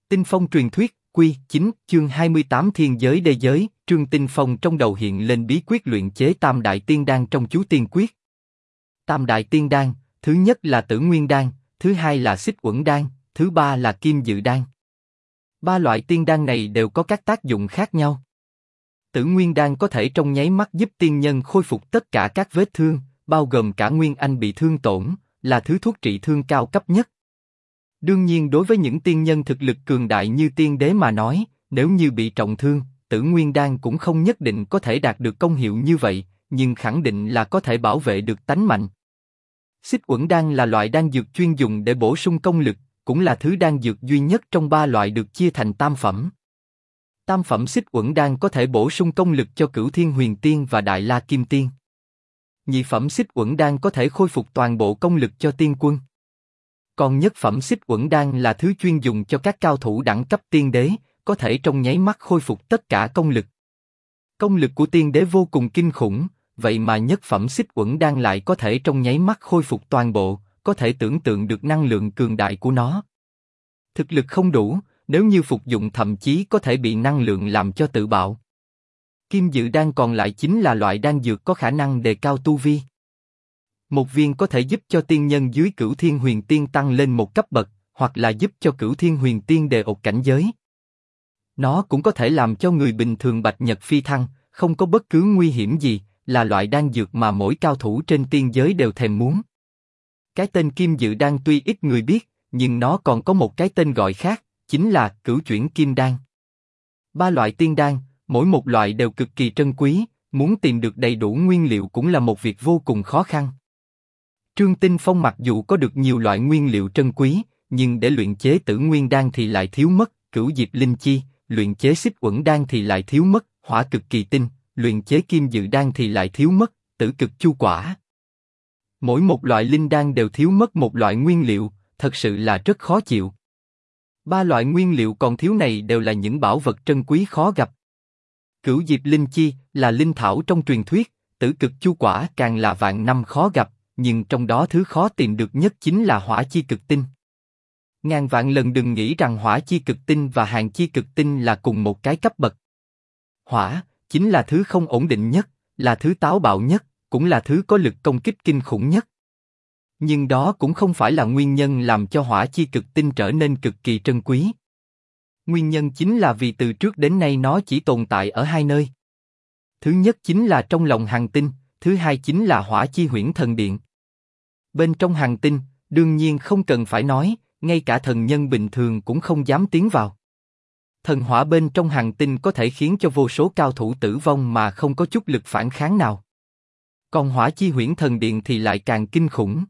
Tinh Phong truyền thuyết, Quy 9, chương 28 Thiên giới đê giới, Trương Tinh Phong trong đầu hiện lên bí quyết luyện chế Tam Đại Tiên Đan trong chú tiên quyết. Tam Đại Tiên Đan, thứ nhất là Tử Nguyên Đan, thứ hai là Xích Uẩn Đan, thứ ba là Kim Dự Đan. Ba loại tiên đan này đều có các tác dụng khác nhau. Tử Nguyên Đan có thể trong nháy mắt giúp tiên nhân khôi phục tất cả các vết thương, bao gồm cả nguyên anh bị thương tổn, là thứ thuốc trị thương cao cấp nhất. Đương nhiên đối với những tiên nhân thực lực cường đại như tiên đế mà nói, nếu như bị trọng thương, Tử Nguyên Đan cũng không nhất định có thể đạt được công hiệu như vậy, nhưng khẳng định là có thể bảo vệ được tánh mạnh. Xích Uẩn Đan là loại đan dược chuyên dùng để bổ sung công lực, cũng là thứ đan dược duy nhất trong ba loại được chia thành tam phẩm. Tam phẩm Xích Uẩn Đan có thể bổ sung công lực cho Cửu Thiên Huyền Tiên và Đại La Kim Tiên. Nhị phẩm Xích Uẩn Đan có thể khôi phục toàn bộ công lực cho tiên quân. Còn nhất phẩm Xích Uẩn Đan là thứ chuyên dùng cho các cao thủ đẳng cấp tiên đế, có thể trong nháy mắt khôi phục tất cả công lực. Công lực của tiên đế vô cùng kinh khủng, vậy mà nhất phẩm Xích Uẩn Đan lại có thể trong nháy mắt khôi phục toàn bộ, có thể tưởng tượng được năng lượng cường đại của nó. Thực lực không đủ, nếu như phục dụng thậm chí có thể bị năng lượng làm cho tự bạo. Kim Dự Đan còn lại chính là loại đan dược có khả năng đề cao tu vi. Một viên có thể giúp cho tiên nhân dưới Cửu Thiên Huyền Tiên tăng lên một cấp bậc, hoặc là giúp cho Cửu Thiên Huyền Tiên đề ột cảnh giới. Nó cũng có thể làm cho người bình thường bạch nhật phi thăng, không có bất cứ nguy hiểm gì, là loại đan dược mà mỗi cao thủ trên tiên giới đều thèm muốn. Cái tên Kim Dự Đan tuy ít người biết, nhưng nó còn có một cái tên gọi khác, chính là Cửu Chuyển Kim Đan. Ba loại tiên đan, mỗi một loại đều cực kỳ trân quý, muốn tìm được đầy đủ nguyên liệu cũng là một việc vô cùng khó khăn. Trương Tinh Phong mặc dù có được nhiều loại nguyên liệu trân quý, nhưng để luyện chế Tử Nguyên Đan thì lại thiếu mất Cửu Diệp Linh Chi, luyện chế Xích Uẩn Đan thì lại thiếu mất Hỏa Cực Kỳ Tinh, luyện chế Kim Dự Đan thì lại thiếu mất Tử Cực Chu Quả. Mỗi một loại linh đan đều thiếu mất một loại nguyên liệu, thật sự là rất khó chịu. Ba loại nguyên liệu còn thiếu này đều là những bảo vật trân quý khó gặp. Cửu Diệp Linh Chi là linh thảo trong truyền thuyết, Tử Cực Chu Quả càng là vạn năm khó gặp, nhưng trong đó thứ khó tìm được nhất chính là Hỏa Chi Cực Tinh. Ngàn vạn lần đừng nghĩ rằng Hỏa Chi Cực Tinh và Hàn Chi Cực Tinh là cùng một cái cấp bậc. Hỏa chính là thứ không ổn định nhất, là thứ táo bạo nhất, cũng là thứ có lực công kích kinh khủng nhất. Nhưng đó cũng không phải là nguyên nhân làm cho Hỏa Chi Cực Tinh trở nên cực kỳ trân quý. Nguyên nhân chính là vì từ trước đến nay nó chỉ tồn tại ở hai nơi. Thứ nhất chính là trong lòng Hàn Tinh, thứ hai chính là Hỏa Chi Huyễn Thần Điện. Bên trong Hàn Tinh, đương nhiên không cần phải nói, ngay cả thần nhân bình thường cũng không dám tiến vào. Thần hỏa bên trong Hàn Tinh có thể khiến cho vô số cao thủ tử vong mà không có chút lực phản kháng nào. Còn Hỏa Chi Huyễn Thần Điện thì lại càng kinh khủng.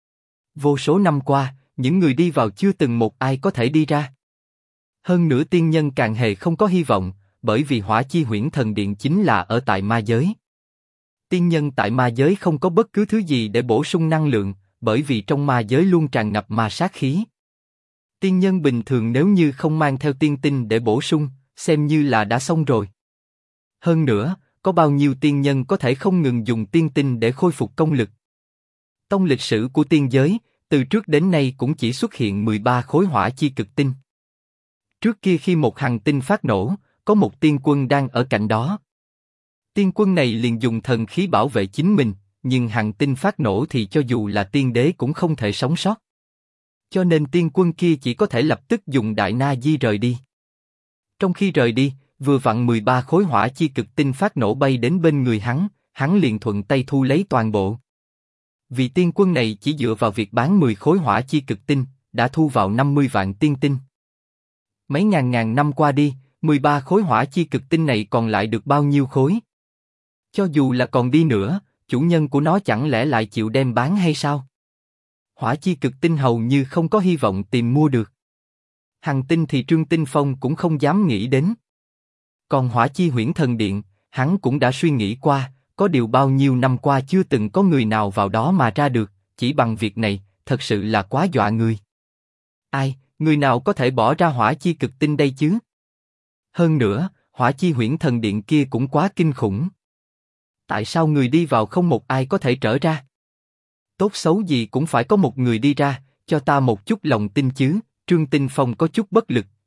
Vô số năm qua, những người đi vào chưa từng một ai có thể đi ra. Hơn nữa tiên nhân càng hề không có hy vọng, bởi vì Hỏa Chi Huyễn Thần Điện chính là ở tại ma giới. Tiên nhân tại ma giới không có bất cứ thứ gì để bổ sung năng lượng, bởi vì trong ma giới luôn tràn ngập ma sát khí. Tiên nhân bình thường nếu như không mang theo tiên tinh để bổ sung, xem như là đã xong rồi. Hơn nữa, có bao nhiêu tiên nhân có thể không ngừng dùng tiên tinh để khôi phục công lực. Trong lịch sử của tiên giới, từ trước đến nay cũng chỉ xuất hiện 13 khối Hỏa Chi Cực Tinh. Trước kia khi một hành tinh phát nổ, có một tiên quân đang ở cạnh đó. Tiên quân này liền dùng thần khí bảo vệ chính mình, nhưng hành tinh phát nổ thì cho dù là tiên đế cũng không thể sống sót. Cho nên tiên quân kia chỉ có thể lập tức dùng Đại Na Di rời đi. Trong khi rời đi, vừa vặn 13 khối Hỏa Chi Cực Tinh phát nổ bay đến bên người hắn liền thuận tay thu lấy toàn bộ. Vì tiên quân này chỉ dựa vào việc bán 10 khối Hỏa Chi Cực Tinh, đã thu vào 50 vạn tiên tinh. Mấy ngàn năm qua đi, 13 khối Hỏa Chi Cực Tinh này còn lại được bao nhiêu khối? Cho dù là còn đi nữa, chủ nhân của nó chẳng lẽ lại chịu đem bán hay sao? Hỏa Chi Cực Tinh hầu như không có hy vọng tìm mua được. Hàn Tinh thì Trương Tinh Phong cũng không dám nghĩ đến. Còn Hỏa Chi Huyễn Thần Điện, hắn cũng đã suy nghĩ qua, có điều bao nhiêu năm qua chưa từng có người nào vào đó mà ra được, chỉ bằng việc này, thật sự là quá dọa người. Ai, người nào có thể bỏ ra Hỏa Chi Cực Tinh đây chứ? Hơn nữa, Hỏa Chi Huyễn Thần Điện kia cũng quá kinh khủng. Tại sao người đi vào không một ai có thể trở ra? Tốt xấu gì cũng phải có một người đi ra, cho ta một chút lòng tin chứ. Trương Tinh Phong có chút bất lực,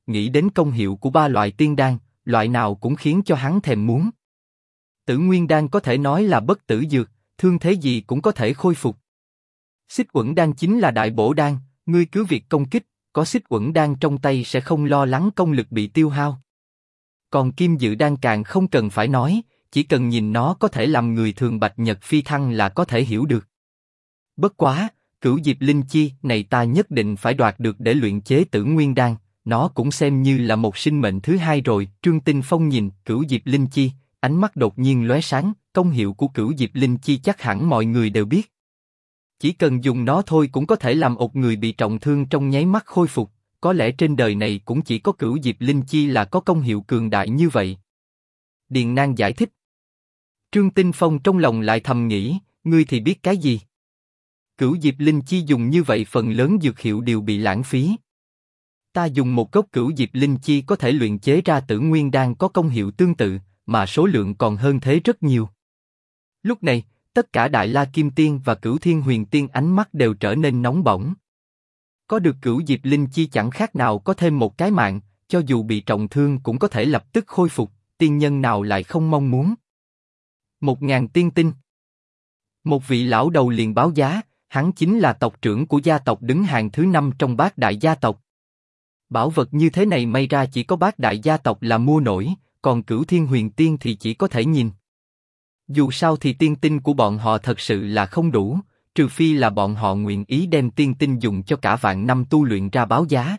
nghĩ đến công hiệu của ba loại tiên đan, loại nào cũng khiến cho hắn thèm muốn. Tử Nguyên đan có thể nói là bất tử dược, thương thế gì cũng có thể khôi phục. Xích Uẩn đan chính là đại bổ đan, ngươi cứ việc công kích, có Xích Uẩn đan trong tay sẽ không lo lắng công lực bị tiêu hao. Còn Kim Dự đan càng không cần phải nói, chỉ cần nhìn nó có thể làm người thường bạch nhật phi thăng là có thể hiểu được. Bất quá, Cửu Diệp Linh Chi này ta nhất định phải đoạt được để luyện chế Tử Nguyên đan, nó cũng xem như là một sinh mệnh thứ hai rồi. Trương Tinh Phong nhìn Cửu Diệp Linh Chi, ánh mắt đột nhiên lóe sáng, công hiệu của Cửu Diệp Linh Chi chắc hẳn mọi người đều biết. Chỉ cần dùng nó thôi cũng có thể làm một người bị trọng thương trong nháy mắt khôi phục, có lẽ trên đời này cũng chỉ có Cửu Diệp Linh Chi là có công hiệu cường đại như vậy. Điền Nang giải thích. Trương Tinh Phong trong lòng lại thầm nghĩ, ngươi thì biết cái gì? Cửu Diệp Linh Chi dùng như vậy phần lớn dược hiệu đều bị lãng phí. Ta dùng một gốc Cửu Diệp Linh Chi có thể luyện chế ra Tử Nguyên đan có công hiệu tương tự, mà số lượng còn hơn thế rất nhiều. Lúc này, tất cả Đại La Kim Tiên và Cửu Thiên Huyền Tiên ánh mắt đều trở nên nóng bỏng. Có được Cửu Diệp Linh Chi chẳng khác nào có thêm một cái mạng, cho dù bị trọng thương cũng có thể lập tức khôi phục, tiên nhân nào lại không mong muốn. 1000 tiên tinh. Một vị lão đầu liền báo giá, hắn chính là tộc trưởng của gia tộc đứng hàng thứ 5 trong bát đại gia tộc. Bảo vật như thế này may ra chỉ có bát đại gia tộc là mua nổi, còn Cửu Thiên Huyền Tiên thì chỉ có thể nhìn. Dù sao thì tiên tinh của bọn họ thật sự là không đủ, trừ phi là bọn họ nguyện ý đem tiên tinh dùng cho cả vạn năm tu luyện ra báo giá.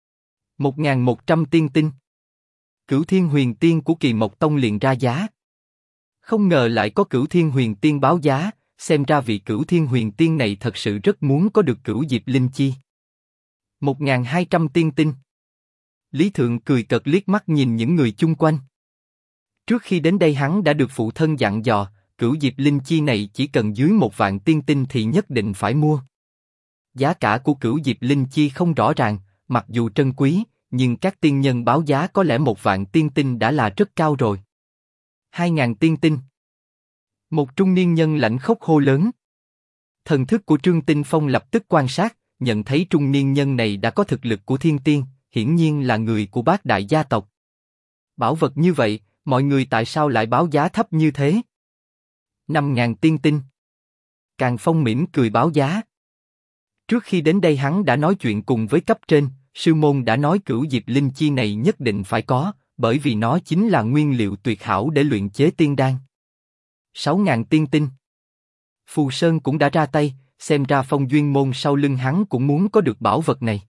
1100 tiên tinh. Cửu Thiên Huyền Tiên của Kỳ Mộc Tông liền ra giá. Không ngờ lại có Cửu Thiên Huyền Tiên báo giá, xem ra vị Cửu Thiên Huyền Tiên này thật sự rất muốn có được Cửu Diệp Linh Chi. 1200 tiên tinh. Lý Thượng cười cợt liếc mắt nhìn những người chung quanh. Trước khi đến đây hắn đã được phụ thân dặn dò, Cửu Diệp Linh Chi này chỉ cần dưới 1.000 tiên tinh thì nhất định phải mua. Giá cả của Cửu Diệp Linh Chi không rõ ràng, mặc dù trân quý, nhưng các tiên nhân báo giá có lẽ 1.000 tiên tinh đã là rất cao rồi. 2.000 tiên tinh. Một trung niên nhân lạnh khốc hô lớn. Thần thức của Trương Tinh Phong lập tức quan sát, nhận thấy trung niên nhân này đã có thực lực của thiên tiên, hiển nhiên là người của bát đại gia tộc. Bảo vật như vậy, mọi người tại sao lại báo giá thấp như thế? 5.000 tiên tinh. Càn Phong mỉm cười báo giá. Trước khi đến đây hắn đã nói chuyện cùng với cấp trên, sư môn đã nói Cửu Diệp Linh Chi này nhất định phải có, bởi vì nó chính là nguyên liệu tuyệt hảo để luyện chế tiên đan. 6.000 tiên tinh. Phù Sơn cũng đã ra tay, xem ra Phong Duyên Môn sau lưng hắn cũng muốn có được bảo vật này.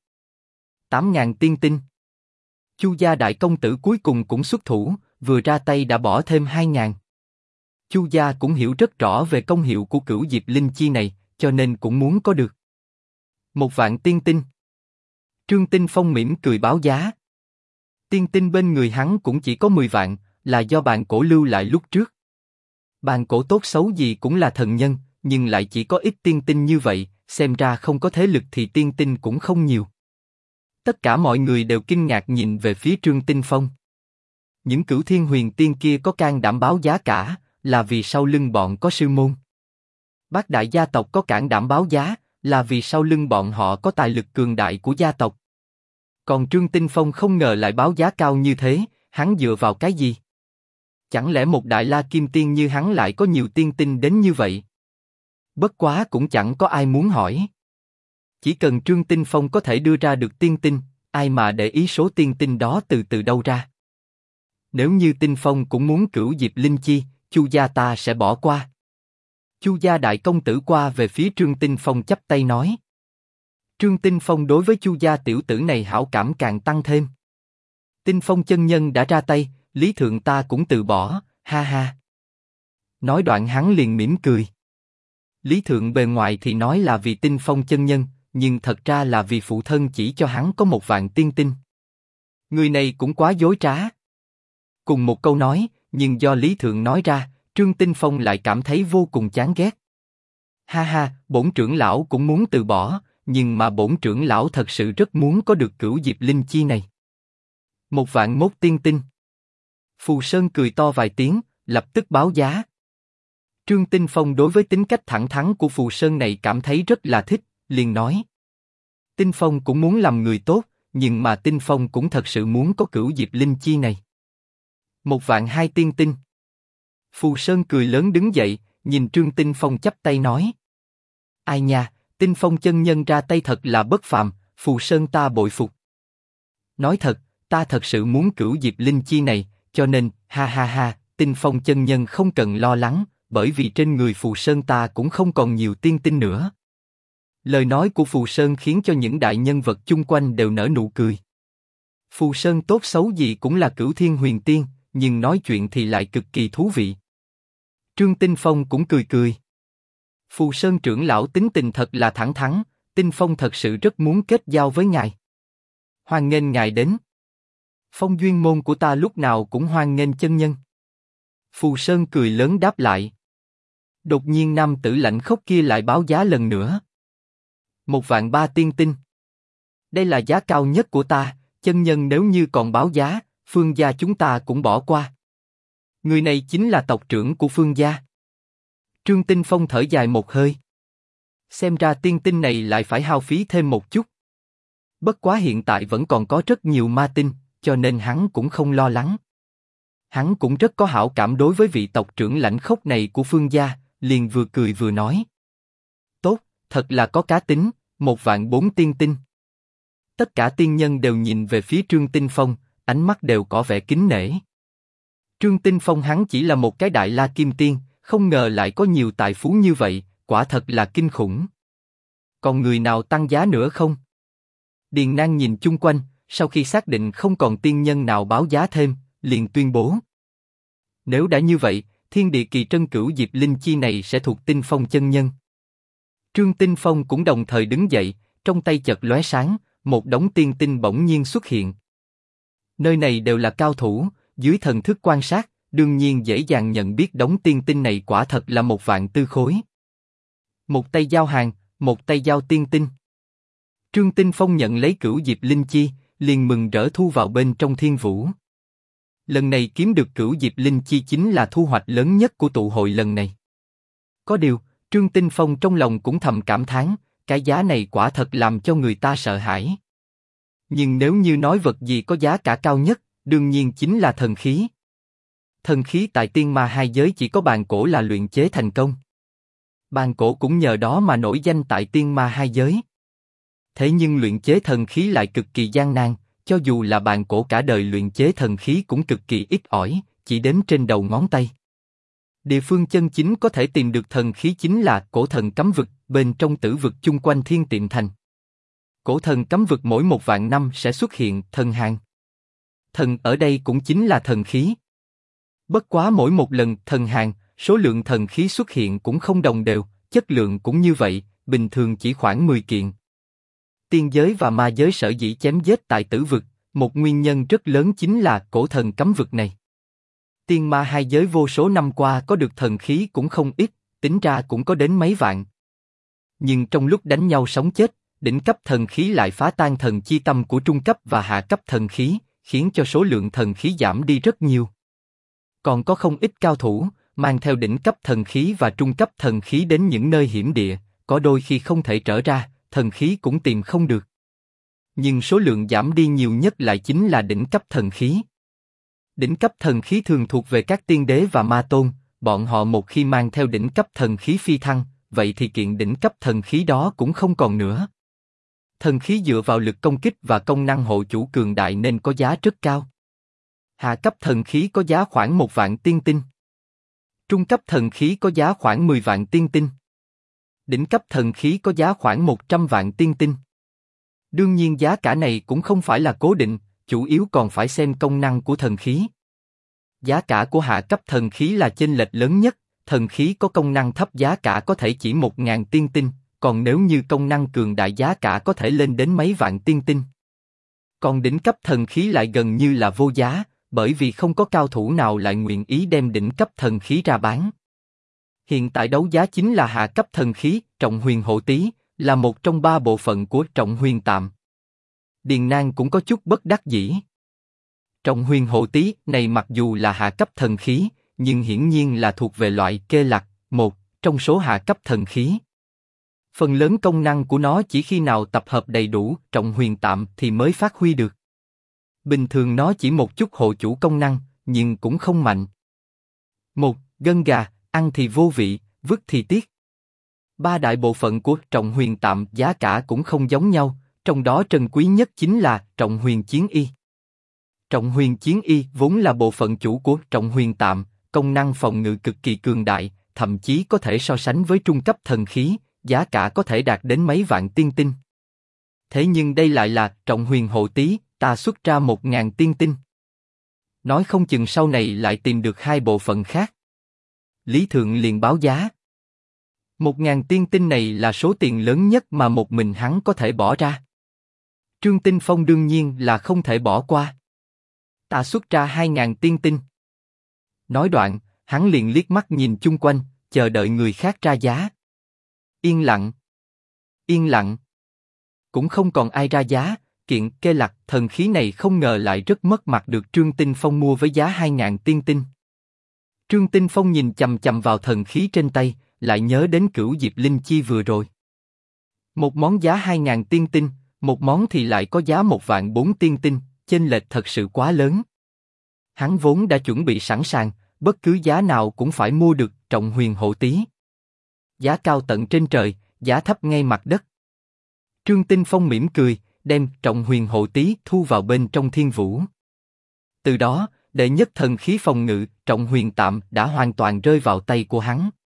8.000 tiên tinh. Chu gia đại công tử cuối cùng cũng xuất thủ, vừa ra tay đã bỏ thêm 2.000. Chu gia cũng hiểu rất rõ về công hiệu của Cửu Diệp Linh Chi này, cho nên cũng muốn có được. 1.000 tiên tinh. Trương Tinh Phong mỉm cười báo giá. Tiên tinh bên người hắn cũng chỉ có 10 vạn, là do Bàn Cổ lưu lại lúc trước. Bàn Cổ tốt xấu gì cũng là thần nhân, nhưng lại chỉ có ít tiên tinh như vậy, xem ra không có thế lực thì tiên tinh cũng không nhiều. Tất cả mọi người đều kinh ngạc nhìn về phía Trương Tinh Phong. Những Cửu Thiên Huyền Tiên kia có can đảm báo giá cả, là vì sau lưng bọn có sư môn. Bát đại gia tộc có can đảm báo giá, là vì sau lưng bọn họ có tài lực cường đại của gia tộc. Còn Trương Tinh Phong không ngờ lại báo giá cao như thế, hắn dựa vào cái gì? Chẳng lẽ một Đại La Kim Tiên như hắn lại có nhiều tiên tinh đến như vậy? Bất quá cũng chẳng có ai muốn hỏi. Chỉ cần Trương Tinh Phong có thể đưa ra được tiên tinh, ai mà để ý số tiên tinh đó từ đâu ra? Nếu như Tinh Phong cũng muốn Cửu Diệp Linh Chi, Chu gia ta sẽ bỏ qua. Chu gia đại công tử qua về phía Trương Tinh Phong chắp tay nói. Trương Tinh Phong đối với Chu gia tiểu tử này hảo cảm càng tăng thêm. Tinh Phong chân nhân đã ra tay, Lý Thượng ta cũng từ bỏ, ha ha. Nói đoạn hắn liền mỉm cười. Lý Thượng bề ngoài thì nói là vì Tinh Phong chân nhân, nhưng thật ra là vì phụ thân chỉ cho hắn có 1.000 tiên tinh. Người này cũng quá dối trá. Cùng một câu nói, nhưng do Lý Thượng nói ra, Trương Tinh Phong lại cảm thấy vô cùng chán ghét. Ha ha, bổn trưởng lão cũng muốn từ bỏ, nhưng mà bổn trưởng lão thật sự rất muốn có được Cửu Diệp Linh Chi này. 1.001 tiên tinh. Phù Sơn cười to vài tiếng, lập tức báo giá. Trương Tinh Phong đối với tính cách thẳng thắn của Phù Sơn này cảm thấy rất là thích, liền nói. Tinh Phong cũng muốn làm người tốt, nhưng mà Tinh Phong cũng thật sự muốn có cửu diệp linh chi này. 1.200.000 tiên tinh. Phù Sơn cười lớn đứng dậy, nhìn Trương Tinh Phong chắp tay nói. Ai nha, Tinh Phong chân nhân ra tay thật là bất phàm, Phù Sơn ta bội phục. Nói thật, ta thật sự muốn cửu diệp linh chi này, cho nên, ha ha ha, Tinh Phong chân nhân không cần lo lắng, bởi vì trên người Phù Sơn ta cũng không còn nhiều tiên tinh nữa. Lời nói của Phù Sơn khiến cho những đại nhân vật chung quanh đều nở nụ cười. Phù Sơn tốt xấu gì cũng là cửu thiên huyền tiên, nhưng nói chuyện thì lại cực kỳ thú vị. Trương Tinh Phong cũng cười cười. Phù Sơn trưởng lão tính tình thật là thẳng thắn, Tinh Phong thật sự rất muốn kết giao với ngài. Hoan nghênh ngài đến. Phong duyên môn của ta lúc nào cũng hoan nghênh chân nhân. Phù Sơn cười lớn đáp lại. Đột nhiên nam tử lạnh khốc kia lại báo giá lần nữa. 1.300.000 tiên tinh. Đây là giá cao nhất của ta, chân nhân nếu như còn báo giá, Phương gia chúng ta cũng bỏ qua. Người này chính là tộc trưởng của Phương gia. Trương Tinh Phong thở dài một hơi. Xem ra tiên tinh này lại phải hao phí thêm một chút. Bất quá hiện tại vẫn còn có rất nhiều ma tinh, cho nên hắn cũng không lo lắng. Hắn cũng rất có hảo cảm đối với vị tộc trưởng lãnh khốc này của Phương gia, liền vừa cười vừa nói. Tốt, thật là có cá tính, 1.400.000 tiên tinh. Tất cả tiên nhân đều nhìn về phía Trương Tinh Phong, ánh mắt đều có vẻ kính nể. Trương Tinh Phong hắn chỉ là một cái đại la kim tiên, không ngờ lại có nhiều tài phú như vậy, quả thật là kinh khủng. Còn người nào tăng giá nữa không? Điền Nang nhìn chung quanh, sau khi xác định không còn tiên nhân nào báo giá thêm, liền tuyên bố. Nếu đã như vậy, thiên địa kỳ trân cửu diệp linh chi này sẽ thuộc Tinh Phong chân nhân. Trương Tinh Phong cũng đồng thời đứng dậy, trong tay chợt lóe sáng, một đống tiên tinh bỗng nhiên xuất hiện. Nơi này đều là cao thủ, dưới thần thức quan sát, đương nhiên dễ dàng nhận biết đống tiên tinh này quả thật là 1.000.000 khối. Một tay giao hàng, một tay giao tiên tinh. Trương Tinh Phong nhận lấy cửu diệp linh chi, liền mừng rỡ thu vào bên trong thiên vũ. Lần này kiếm được cửu diệp linh chi chính là thu hoạch lớn nhất của tụ hội lần này. Có điều, Trương Tinh Phong trong lòng cũng thầm cảm thán, cái giá này quả thật làm cho người ta sợ hãi. Nhưng nếu như nói vật gì có giá cả cao nhất, đương nhiên chính là thần khí. Thần khí tại tiên ma hai giới chỉ có bàn cổ là luyện chế thành công. Bàn cổ cũng nhờ đó mà nổi danh tại tiên ma hai giới. Thế nhưng luyện chế thần khí lại cực kỳ gian nan, cho dù là bàn cổ cả đời luyện chế thần khí cũng cực kỳ ít ỏi, chỉ đếm trên đầu ngón tay. Địa phương chân chính có thể tìm được thần khí chính là cổ thần cấm vực, bên trong tử vực chung quanh Thiên Tiệm Thành. Cổ thần cấm vực mỗi 1.000.000 năm sẽ xuất hiện thần hàng. Thần ở đây cũng chính là thần khí. Bất quá mỗi một lần thần hàng, số lượng thần khí xuất hiện cũng không đồng đều, chất lượng cũng như vậy, bình thường chỉ khoảng 10 kiện. Tiên giới và ma giới sở dĩ chém giết tại tử vực, một nguyên nhân rất lớn chính là cổ thần cấm vực này. Tiên ma hai giới vô số năm qua có được thần khí cũng không ít, tính ra cũng có đến mấy vạn. Nhưng trong lúc đánh nhau sống chết, đỉnh cấp thần khí lại phá tan thần chi tâm của trung cấp và hạ cấp thần khí, khiến cho số lượng thần khí giảm đi rất nhiều. Còn có không ít cao thủ, mang theo đỉnh cấp thần khí và trung cấp thần khí đến những nơi hiểm địa, có đôi khi không thể trở ra, thần khí cũng tìm không được. Nhưng số lượng giảm đi nhiều nhất lại chính là đỉnh cấp thần khí. Đỉnh cấp thần khí thường thuộc về các tiên đế và ma tôn, bọn họ một khi mang theo đỉnh cấp thần khí phi thăng, vậy thì kiện đỉnh cấp thần khí đó cũng không còn nữa. Thần khí dựa vào lực công kích và công năng hộ chủ cường đại nên có giá rất cao. Hạ cấp thần khí có giá khoảng 1.000.000 tiên tinh. Trung cấp thần khí có giá khoảng 10.000 tiên tinh. Đỉnh cấp thần khí có giá khoảng 100.000 tiên tinh. Đương nhiên giá cả này cũng không phải là cố định, chủ yếu còn phải xem công năng của thần khí. Giá cả của hạ cấp thần khí là chênh lệch lớn nhất, thần khí có công năng thấp giá cả có thể chỉ 1.000 tiên tinh, còn nếu như công năng cường đại giá cả có thể lên đến mấy vạn tiên tinh. Còn đỉnh cấp thần khí lại gần như là vô giá, bởi vì không có cao thủ nào lại nguyện ý đem đỉnh cấp thần khí ra bán. Hiện tại đấu giá chính là hạ cấp thần khí, Trọng Huyền Hộ Tý, là một trong 3 bộ phận của Trọng Huyền Tạm. Điền Nang cũng có chút bất đắc dĩ. Trọng Huyền Hộ Tý này mặc dù là hạ cấp thần khí, nhưng hiển nhiên là thuộc về loại kê lặc, một trong số hạ cấp thần khí. Phần lớn công năng của nó chỉ khi nào tập hợp đầy đủ trọng huyền tạm thì mới phát huy được. Bình thường nó chỉ một chút hộ chủ công năng, nhưng cũng không mạnh. Một, gân gà, ăn thì vô vị, vứt thì tiếc. Ba đại bộ phận của trọng huyền tạm giá cả cũng không giống nhau, trong đó trân quý nhất chính là trọng huyền chiến y. Trọng huyền chiến y vốn là bộ phận chủ của trọng huyền tạm, công năng phòng ngự cực kỳ cường đại, thậm chí có thể so sánh với trung cấp thần khí, giá cả có thể đạt đến mấy vạn tiên tinh. Thế nhưng đây lại là trọng huyền hộ tí, ta xuất ra 1000 tiên tinh. Nói không chừng sau này lại tìm được hai bộ phận khác. Lý Thượng liền báo giá. 1000 tiên tinh này là số tiền lớn nhất mà một mình hắn có thể bỏ ra. Trương Tinh Phong đương nhiên là không thể bỏ qua. Ta xuất ra 2000 tiên tinh. Nói đoạn, hắn liền liếc mắt nhìn chung quanh, chờ đợi người khác ra giá. Yên lặng. Yên lặng. Cũng không còn ai ra giá, kiện kê lặc thần khí này không ngờ lại rất mất mặt được Trương Tinh Phong mua với giá 2000 tiên tinh. Trương Tinh Phong nhìn chằm chằm vào thần khí trên tay, lại nhớ đến Cửu Diệp Linh Chi vừa rồi. Một món giá 2000 tiên tinh, một món thì lại có giá 14000 tiên tinh, chênh lệch thật sự quá lớn. Hắn vốn đã chuẩn bị sẵn sàng, bất cứ giá nào cũng phải mua được trọng huyền hộ tí. Giá cao tận trên trời, giá thấp ngay mặt đất. Trương Tinh Phong mỉm cười, đem trọng huyền hộ tí thu vào bên trong thiên vũ. Từ đó, đệ nhất thần khí phòng ngự, trọng huyền tạm đã hoàn toàn rơi vào tay của hắn.